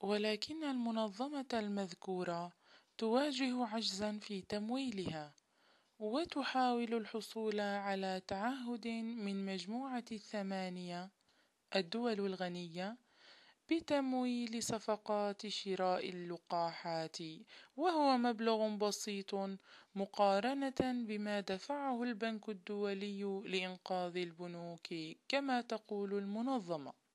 ولكن المنظمة المذكورة تواجه عجزا في تمويلها، وتحاول الحصول على تعهد من مجموعة الثمانية الدول الغنية بتمويل صفقات شراء اللقاحات، وهو مبلغ بسيط مقارنة بما دفعه البنك الدولي لإنقاذ البنوك كما تقول المنظمة.